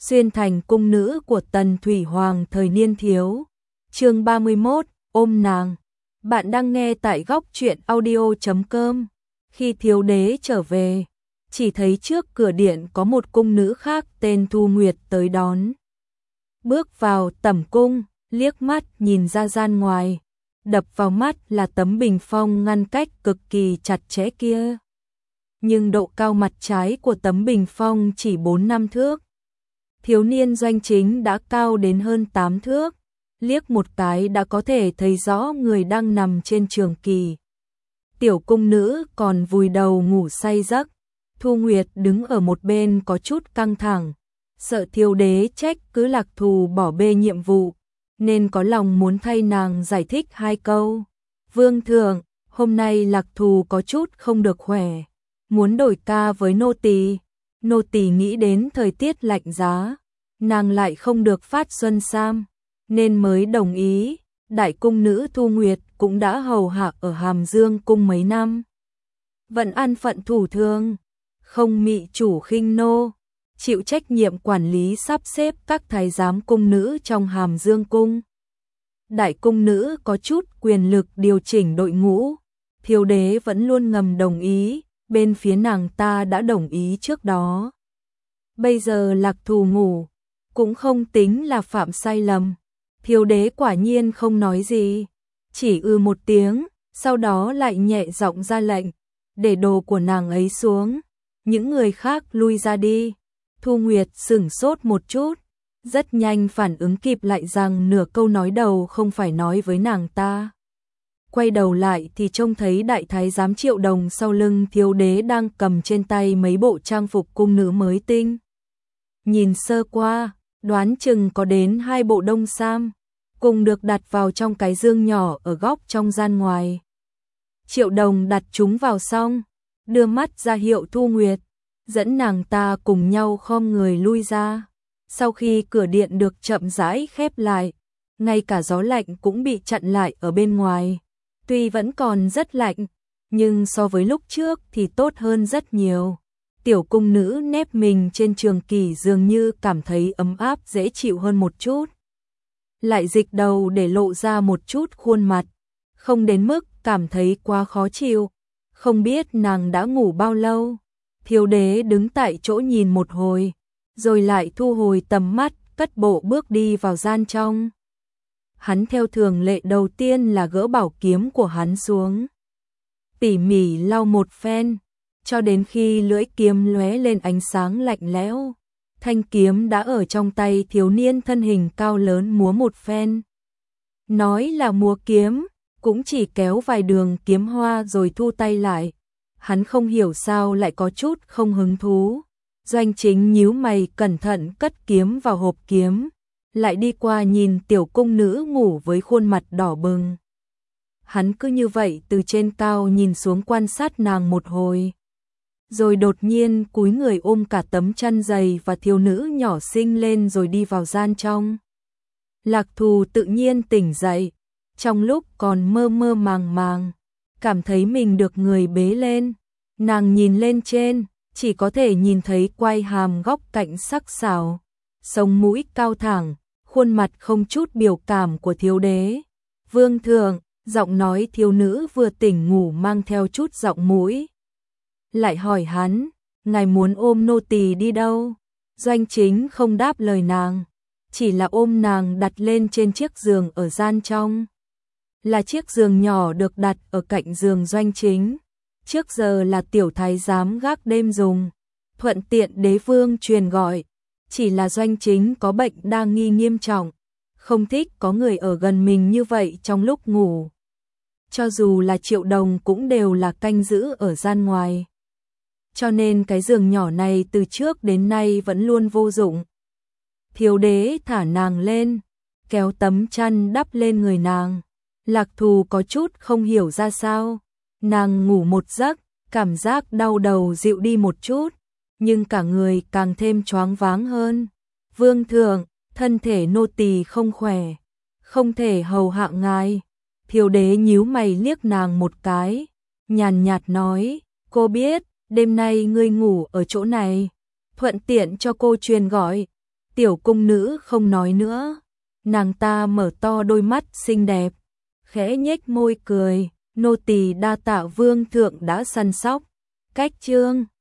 xuyên thành cung nữ của Tần Thủy Hoàng thời niên thiếu. Chương 31, ôm nàng. Bạn đang nghe tại góc truyện audio.com. Khi thiếu đế trở về, chỉ thấy trước cửa điện có một cung nữ khác tên Thu Nguyệt tới đón. Bước vào tẩm cung, liếc mắt nhìn ra gian ngoài, đập vào mắt là tấm bình phong ngăn cách cực kỳ chặt chẽ kia. Nhưng độ cao mặt trái của tấm bình phong chỉ 4-5 thước. Thiếu niên Doanh Chính đã cao đến hơn 8 thước, liếc một cái đã có thể thấy rõ người đang nằm trên trường kỳ. Tiểu cung nữ còn vùi đầu ngủ say giấc. Thu Nguyệt đứng ở một bên có chút căng thẳng, sợ thiếu đế trách cứ Lạc Thù bỏ bê nhiệm vụ, nên có lòng muốn thay nàng giải thích 2 câu. Vương thượng, hôm nay Lạc Thù có chút không được khỏe, muốn đổi ca với nô tỳ. Nô tỳ nghĩ đến thời tiết lạnh giá, nàng lại không được phát xuân sam, nên mới đồng ý. Đại cung nữ Thu Nguyệt cũng đã hầu hạ ở Hàm Dương cung mấy năm, vẫn an phận thủ thường, không mị chủ khinh nô, chịu trách nhiệm quản lý sắp xếp các thái giám cung nữ trong Hàm Dương cung. Đại cung nữ có chút quyền lực điều chỉnh đội ngũ, thiếu đế vẫn luôn ngầm đồng ý, bên phía nàng ta đã đồng ý trước đó. Bây giờ Lạc Thù ngủ, cũng không tính là phạm sai lầm. Thiếu đế quả nhiên không nói gì, chỉ một tiếng, sau đó lại nhẹ giọng ra lệnh, để đồ của nàng ấy xuống, những người khác lui ra đi. Thu Nguyệt sửng sốt một chút, rất nhanh phản ứng kịp lại rằng nửa câu nói đầu không phải nói với nàng ta. Quay đầu lại thì trông thấy đại thái giám Triệu Đồng sau lưng thiếu đế đang cầm trên tay mấy bộ trang phục cung nữ mới tinh. Nhìn sơ qua, đoán chừng có đến 2 bộ đông sam, cùng được đặt vào trong cái dương nhỏ ở góc trong gian ngoài. Triệu Đồng đặt chúng vào xong, đưa mắt ra hiệu Thu Nguyệt, dẫn nàng ta cùng nhau khom người lui ra. Sau khi cửa điện được chậm rãi khép lại, ngay cả gió lạnh cũng bị chặn lại ở bên ngoài. Tuy vẫn còn rất lạnh, nhưng so với lúc trước thì tốt hơn rất nhiều. Tiểu cung nữ nép mình trên trường kỷ dường như cảm thấy ấm áp dễ chịu hơn một chút. Lại dịch đầu để lộ ra một chút khuôn mặt, không đến mức cảm thấy quá khó chịu. Không biết nàng đã ngủ bao lâu. Thiếu đế đứng tại chỗ nhìn một hồi, rồi lại thu hồi tầm mắt, cất bộ bước đi vào gian trong. Hắn theo thường lệ đầu tiên là gỡ bảo kiếm của hắn xuống, tỉ mỉ lau một phen, cho đến khi lưỡi kiếm lóe lên ánh sáng lạnh lẽo, thanh kiếm đã ở trong tay thiếu niên thân hình cao lớn múa một phen. Nói là múa kiếm, cũng chỉ kéo vài đường kiếm hoa rồi thu tay lại. Hắn không hiểu sao lại có chút không hứng thú. Doanh Chính nhíu mày cẩn thận cất kiếm vào hộp kiếm, lại đi qua nhìn tiểu cung nữ ngủ với khuôn mặt đỏ bừng. Hắn cứ như vậy từ trên cao nhìn xuống quan sát nàng một hồi, rồi đột nhiên cúi người ôm cả tấm chăn dày và thiếu nữ nhỏ xinh lên rồi đi vào gian trong. Lạc Thù tự nhiên tỉnh dậy, trong lúc còn mơ mơ màng màng, cảm thấy mình được người bế lên. Nàng nhìn lên trên, chỉ có thể nhìn thấy quai hàm góc cạnh sắc sảo, sống mũi cao thẳng, khuôn mặt không chút biểu cảm của thiếu đế. Vương thượng, giọng nói thiếu nữ vừa tỉnh ngủ mang theo chút giọng mũi. Lại hỏi hắn, ngài muốn ôm nô tỳ đi đâu? Doanh Chính không đáp lời nàng, chỉ là ôm nàng đặt lên trên chiếc giường ở gian trong. Là chiếc giường nhỏ được đặt ở cạnh giường Doanh Chính. Trước giờ là tiểu thái giám gác đêm dùng, thuận tiện đế vương truyền gọi. Chỉ là Doanh Chính có bệnh đa nghi nghiêm trọng, không thích có người ở gần mình như vậy trong lúc ngủ. Cho dù là Triệu Đồng cũng đều là canh giữ ở gian ngoài. Cho nên cái giường nhỏ này từ trước đến nay vẫn luôn vô dụng. Thiếu đế thả nàng lên, kéo tấm chăn đắp lên người nàng. Lạc Thù có chút không hiểu ra sao. Nàng ngủ một giấc, cảm giác đau đầu dịu đi một chút, nhưng cả người càng thêm choáng váng hơn. Vương thượng, thân thể nô tỳ không khỏe, không thể hầu hạ ngài. Thiếu đế nhíu mày liếc nàng một cái, nhàn nhạt nói, cô biết, đêm nay ngươi ngủ ở chỗ này, thuận tiện cho cô truyền gọi. Tiểu cung nữ không nói nữa, nàng ta mở to đôi mắt xinh đẹp, khẽ nhếch môi cười, nô tỳ đa tạ vương thượng đã săn sóc. Cách chương